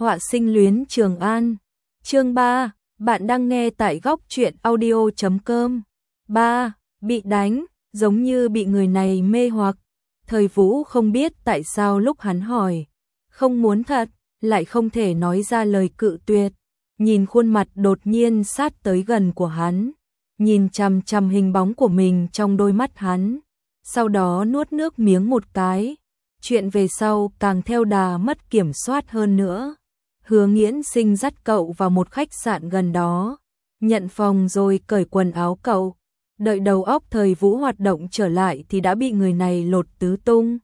Họa sinh luyến Trường An. Chương 3, bạn đang nghe tại góc truyện audio.com. 3. Bị đánh, giống như bị người này mê hoặc. Thời Vũ không biết tại sao lúc hắn hỏi, không muốn thật, lại không thể nói ra lời cự tuyệt. Nhìn khuôn mặt đột nhiên sát tới gần của hắn, nhìn chằm chằm hình bóng của mình trong đôi mắt hắn, sau đó nuốt nước miếng một cái. Chuyện về sau càng theo đà mất kiểm soát hơn nữa. Hứa Nghiễn Sinh dắt cậu vào một khách sạn gần đó, nhận phòng rồi cởi quần áo cậu. Đợi đầu óc Thời Vũ hoạt động trở lại thì đã bị người này lột tứ tung.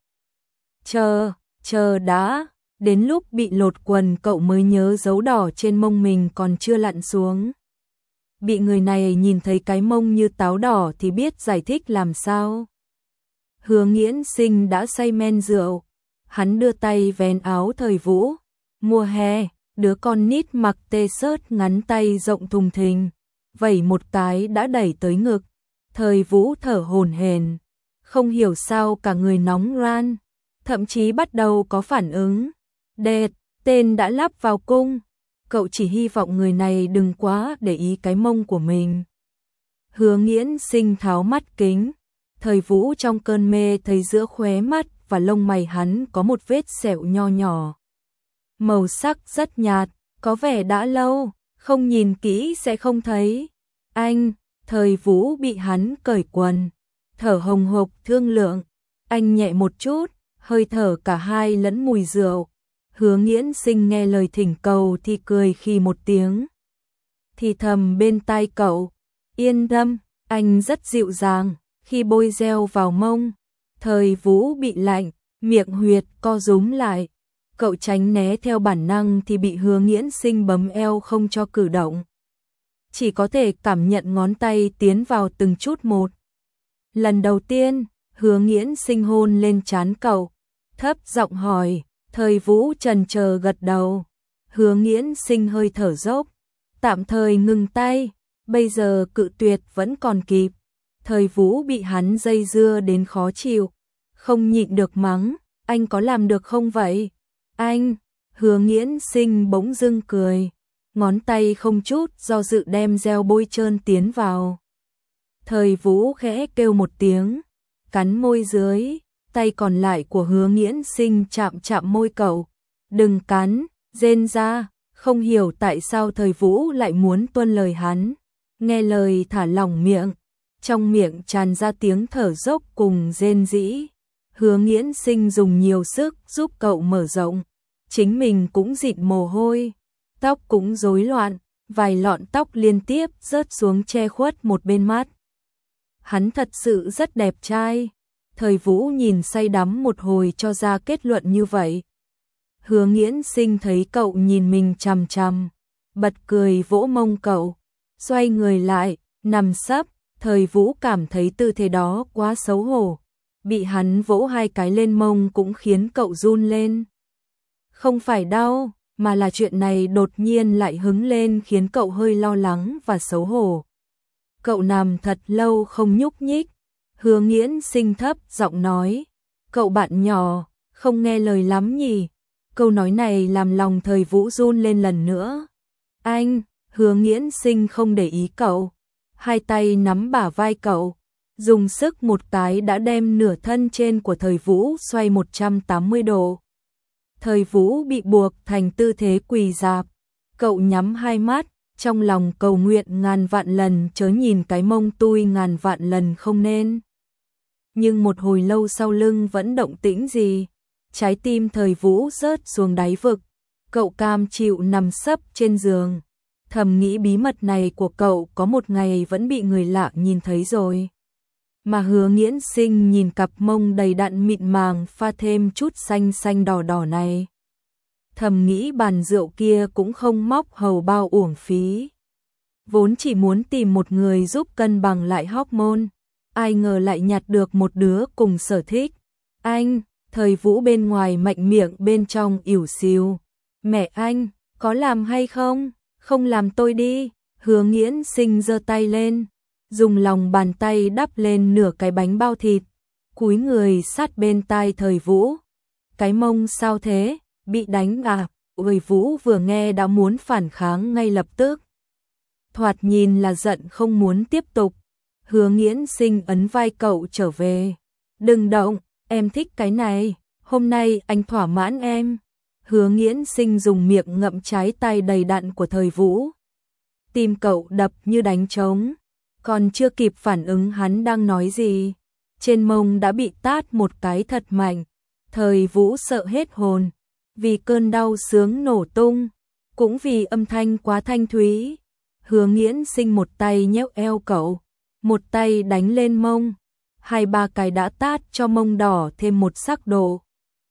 Chờ đã, đến lúc bị lột quần cậu mới nhớ dấu đỏ trên mông mình còn chưa lặn xuống. Bị người này nhìn thấy cái mông như táo đỏ thì biết giải thích làm sao. Hứa Nghiễn Sinh đã say men rượu, hắn đưa tay vén áo Thời Vũ. Mùa hè, đứa con nít mặc t-shirt ngắn tay rộng thùng thình, vẩy một cái đã đẩy tới ngực. Thời Vũ thở hổn hển, không hiểu sao cả người nóng ran, thậm chí bắt đầu có phản ứng. Đệt, tên đã lắp vào cung. Cậu chỉ hy vọng người này đừng quá để ý cái mông của mình. Hứa Nghiễn Sinh tháo mắt kính. Thời Vũ trong cơn mê thấy giữa khóe mắt và lông mày hắn có một vết sẹo nho nhỏ. Màu sắc rất nhạt, có vẻ đã lâu, không nhìn kỹ sẽ không thấy. Anh, Thời Vũ bị hắn cởi quần, thở hồng hộc thương lượng. Anh nhẹ một chút, hơi thở cả hai lẫn mùi rượu. Hứa Nghiễn Sinh nghe lời thỉnh cầu thì cười khi một tiếng. Thì thầm bên tai cậu, yên tâm, anh rất dịu dàng. Khi bôi gel vào mông, Thời Vũ bị lạnh, miệng huyệt co rúm lại. Cậu tránh né theo bản năng thì bị Hứa Nghiễn Sinh bấm eo không cho cử động. Chỉ có thể cảm nhận ngón tay tiến vào từng chút một. Lần đầu tiên, Hứa Nghiễn Sinh hôn lên trán cậu, thấp giọng hỏi. Thời Vũ chần chờ gật đầu. Hứa Nghiễn Sinh hơi thở dốc, tạm thời ngừng tay, bây giờ cự tuyệt vẫn còn kịp. Thời Vũ bị hắn dây dưa đến khó chịu, không nhịn được mắng, anh có làm được không vậy? Anh, Hứa Nghiễn Sinh bỗng dưng cười, ngón tay không chút do dự đem gel bôi trơn tiến vào. Thời Vũ khẽ kêu một tiếng, cắn môi dưới, tay còn lại của Hứa Nghiễn Sinh chạm môi cậu. Đừng cắn, rên ra, không hiểu tại sao Thời Vũ lại muốn tuân lời hắn. Nghe lời thả lỏng miệng, trong miệng tràn ra tiếng thở dốc cùng rên rỉ. Hứa Nghiễn Sinh dùng nhiều sức giúp cậu mở rộng, chính mình cũng dịn mồ hôi, tóc cũng rối loạn, vài lọn tóc liên tiếp rớt xuống che khuất một bên mắt. Hắn thật sự rất đẹp trai. Thời Vũ nhìn say đắm một hồi cho ra kết luận như vậy. Hứa Nghiễn Sinh thấy cậu nhìn mình chằm chằm, bật cười vỗ mông cậu, xoay người lại, nằm sấp. Thời Vũ cảm thấy tư thế đó quá xấu hổ, bị hắn vỗ hai cái lên mông cũng khiến cậu run lên. Không phải đau, mà là chuyện này đột nhiên lại hứng lên khiến cậu hơi lo lắng và xấu hổ. Cậu nằm thật lâu không nhúc nhích. Hứa Nghiễn Sinh thấp giọng nói, cậu bạn nhỏ, không nghe lời lắm nhỉ? Câu nói này làm lòng Thời Vũ run lên lần nữa. Anh, Hứa Nghiễn Sinh không để ý cậu, hai tay nắm bả vai cậu, dùng sức một cái đã đem nửa thân trên của Thời Vũ xoay 180 độ. Thời Vũ bị buộc thành tư thế quỳ rạp, cậu nhắm hai mắt, trong lòng cầu nguyện ngàn vạn lần chớ nhìn cái mông tui ngàn vạn lần không nên. Nhưng một hồi lâu sau lưng vẫn động tĩnh gì, trái tim Thời Vũ rớt xuống đáy vực, cậu cam chịu nằm sấp trên giường, thầm nghĩ bí mật này của cậu có một ngày vẫn bị người lạ nhìn thấy rồi. Mà Hứa Nghiễn Sinh nhìn cặp mông đầy đặn mịn màng pha thêm chút xanh xanh đỏ đỏ này, thầm nghĩ bàn rượu kia cũng không móc hầu bao uổng phí. Vốn chỉ muốn tìm một người giúp cân bằng lại hormone, ai ngờ lại nhặt được một đứa cùng sở thích. Anh, Thời Vũ bên ngoài mạnh miệng bên trong ỉu xìu. Mẹ anh, có làm hay không? Không làm tôi đi. Hứa Nghiễn Sinh giơ tay lên, dùng lòng bàn tay đắp lên nửa cái bánh bao thịt, cúi người sát bên tai Thời Vũ. Cái mông sao thế? Bị đánh à? Người Vũ vừa nghe đã muốn phản kháng ngay lập tức. Thoạt nhìn là giận không muốn tiếp tục. Hứa Nghiễn Sinh ấn vai cậu trở về. Đừng động, em thích cái này, hôm nay anh thỏa mãn em. Hứa Nghiễn Sinh dùng miệng ngậm trái tay đầy đặn của Thời Vũ. Tim cậu đập như đánh trống, còn chưa kịp phản ứng hắn đang nói gì. Trên mông đã bị tát một cái thật mạnh, Thời Vũ sợ hết hồn, vì cơn đau sướng nổ tung, cũng vì âm thanh quá thanh thúy. Hứa Nghiễn Sinh một tay nhéo eo cậu, một tay đánh lên mông, 2-3 cái đã tát cho mông đỏ thêm một sắc độ.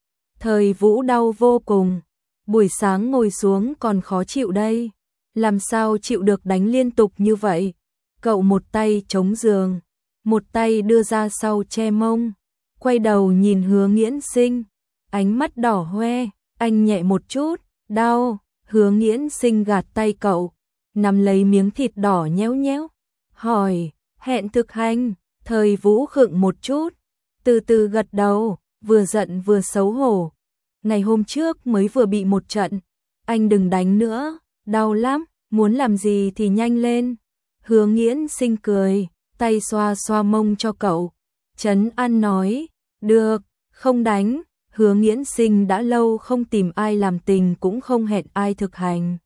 Thời Vũ đau vô cùng, buổi sáng ngồi xuống còn khó chịu đây, làm sao chịu được đánh liên tục như vậy. Cậu một tay chống giường, một tay đưa ra sau che mông, quay đầu nhìn Hứa Nghiễn Sinh, ánh mắt đỏ hoe. Anh nhẹ một chút, đau. Hứa Nghiễn Sinh gạt tay cậu, nắm lấy miếng thịt đỏ nhéo nhéo, hỏi, hẹn thực hành. Thời Vũ khựng một chút, từ từ gật đầu, vừa giận vừa xấu hổ. Ngày hôm trước mới vừa bị một trận, anh đừng đánh nữa, đau lắm, muốn làm gì thì nhanh lên. Hứa Nghiễn Sinh cười, tay xoa xoa mông cho cậu, trấn an nói, được, không đánh. Hứa Nghiễn Sinh đã lâu không tìm ai làm tình cũng không hẹn ai thực hành.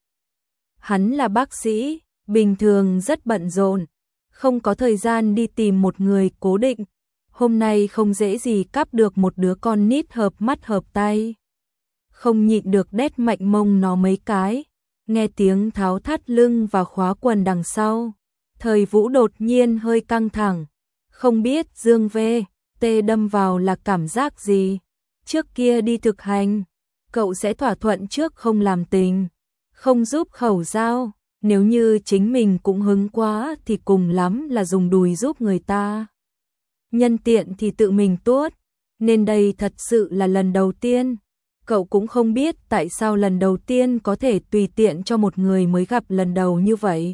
Hắn là bác sĩ, bình thường rất bận rộn, không có thời gian đi tìm một người cố định. Hôm nay không dễ gì cắp được một đứa con nít hợp mắt hợp tay. Không nhịn được đét mạnh mông nó mấy cái, nghe tiếng tháo thắt lưng và khóa quần đằng sau. Thời Vũ đột nhiên hơi căng thẳng, không biết Dương V.T đâm vào là cảm giác gì. Trước kia đi thực hành, cậu sẽ thỏa thuận trước không làm tình, không giúp khẩu giao, nếu như chính mình cũng hứng quá thì cùng lắm là dùng đùi giúp người ta. Nhân tiện thì tự mình tuốt, nên đây thật sự là lần đầu tiên. Cậu cũng không biết tại sao lần đầu tiên có thể tùy tiện cho một người mới gặp lần đầu như vậy.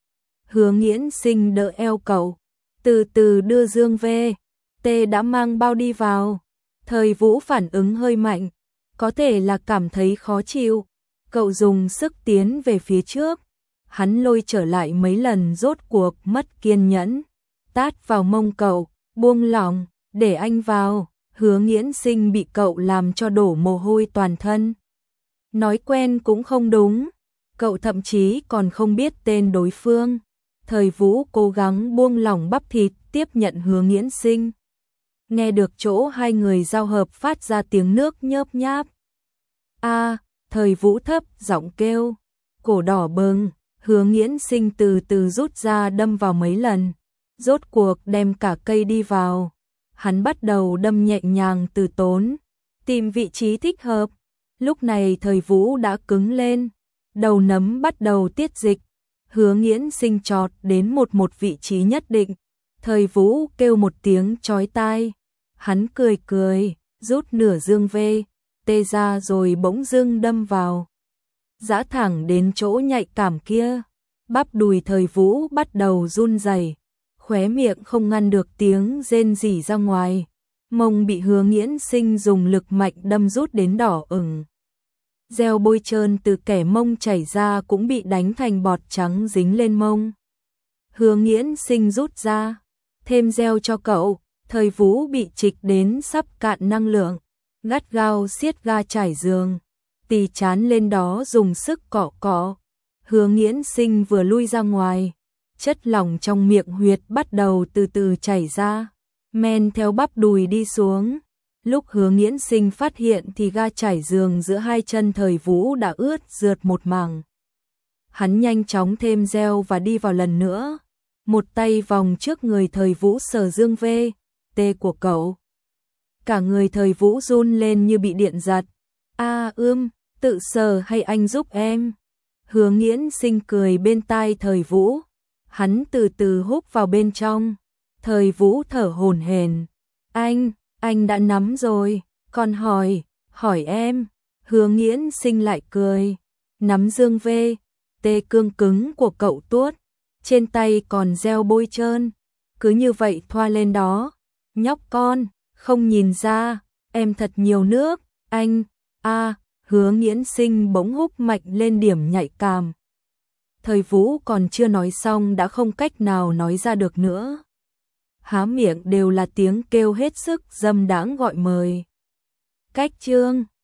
Hứa Nghiễn Sinh đỡ eo cậu, từ từ đưa Dương V.T đã mang bao đi vào. Thời Vũ phản ứng hơi mạnh, có thể là cảm thấy khó chịu. Cậu dùng sức tiến về phía trước, hắn lôi trở lại mấy lần rốt cuộc mất kiên nhẫn, tát vào mông cậu, buông lỏng, để anh vào. Hứa Nghiễn Sinh bị cậu làm cho đổ mồ hôi toàn thân. Nói quen cũng không đúng, cậu thậm chí còn không biết tên đối phương. Thời Vũ cố gắng buông lỏng bắp thịt tiếp nhận Hứa Nghiễn Sinh. Nghe được chỗ hai người giao hợp phát ra tiếng nước nhớp nháp. A, Thời Vũ thấp giọng kêu, cổ đỏ bừng. Hứa Nghiễn Sinh từ từ rút ra đâm vào mấy lần, rốt cuộc đem cả cây đi vào. Hắn bắt đầu đâm nhẹ nhàng từ tốn, tìm vị trí thích hợp. Lúc này Thời Vũ đã cứng lên, đầu nấm bắt đầu tiết dịch. Hứa Nghiễn Sinh chọt đến một vị trí nhất định. Thời Vũ kêu một tiếng chói tai. Hắn cười cười, rút nửa Dương V.T ra rồi bỗng dưng đâm vào. Giã thẳng đến chỗ nhạy cảm kia. Bắp đùi Thời Vũ bắt đầu run rẩy, khóe miệng không ngăn được tiếng rên rỉ ra ngoài. Mông bị Hứa Nghiễn Sinh dùng lực mạnh đâm rút đến đỏ ửng. Gel bôi trơn từ kẻ mông chảy ra cũng bị đánh thành bọt trắng dính lên mông. Hứa Nghiễn Sinh rút ra, thêm gel cho cậu. Thời Vũ bị trịch đến sắp cạn năng lượng, gắt gao siết ga trải giường, tì chán lên đó dùng sức cọ cọ. Hứa Nghiễn Sinh vừa lui ra ngoài, chất lỏng trong miệng huyệt bắt đầu từ từ chảy ra, men theo bắp đùi đi xuống. Lúc Hứa Nghiễn Sinh phát hiện thì ga trải giường giữa hai chân Thời Vũ đã ướt rượt một mảng. Hắn nhanh chóng thêm gel và đi vào lần nữa, một tay vòng trước người Thời Vũ sờ Dương V.T của cậu. Cả người Thời Vũ run lên như bị điện giật. A tự sờ hay anh giúp em? Hứa Nghiễn Sinh cười bên tai Thời Vũ. Hắn từ từ hút vào bên trong. Thời Vũ thở hổn hển. Anh đã nắm rồi, còn hỏi em. Hứa Nghiễn Sinh lại cười. Nắm Dương V.T cương cứng của cậu tuốt. Trên tay còn gel bôi trơn. Cứ như vậy thoa lên đó. Nhóc con, không nhìn ra, em thật nhiều nước. Hứa Nghiễn Sinh bỗng húc mạnh lên điểm nhạy cảm. Thời Vũ còn chưa nói xong đã không cách nào nói ra được nữa. Há miệng đều là tiếng kêu hết sức dâm đãng gọi mời. Cách chương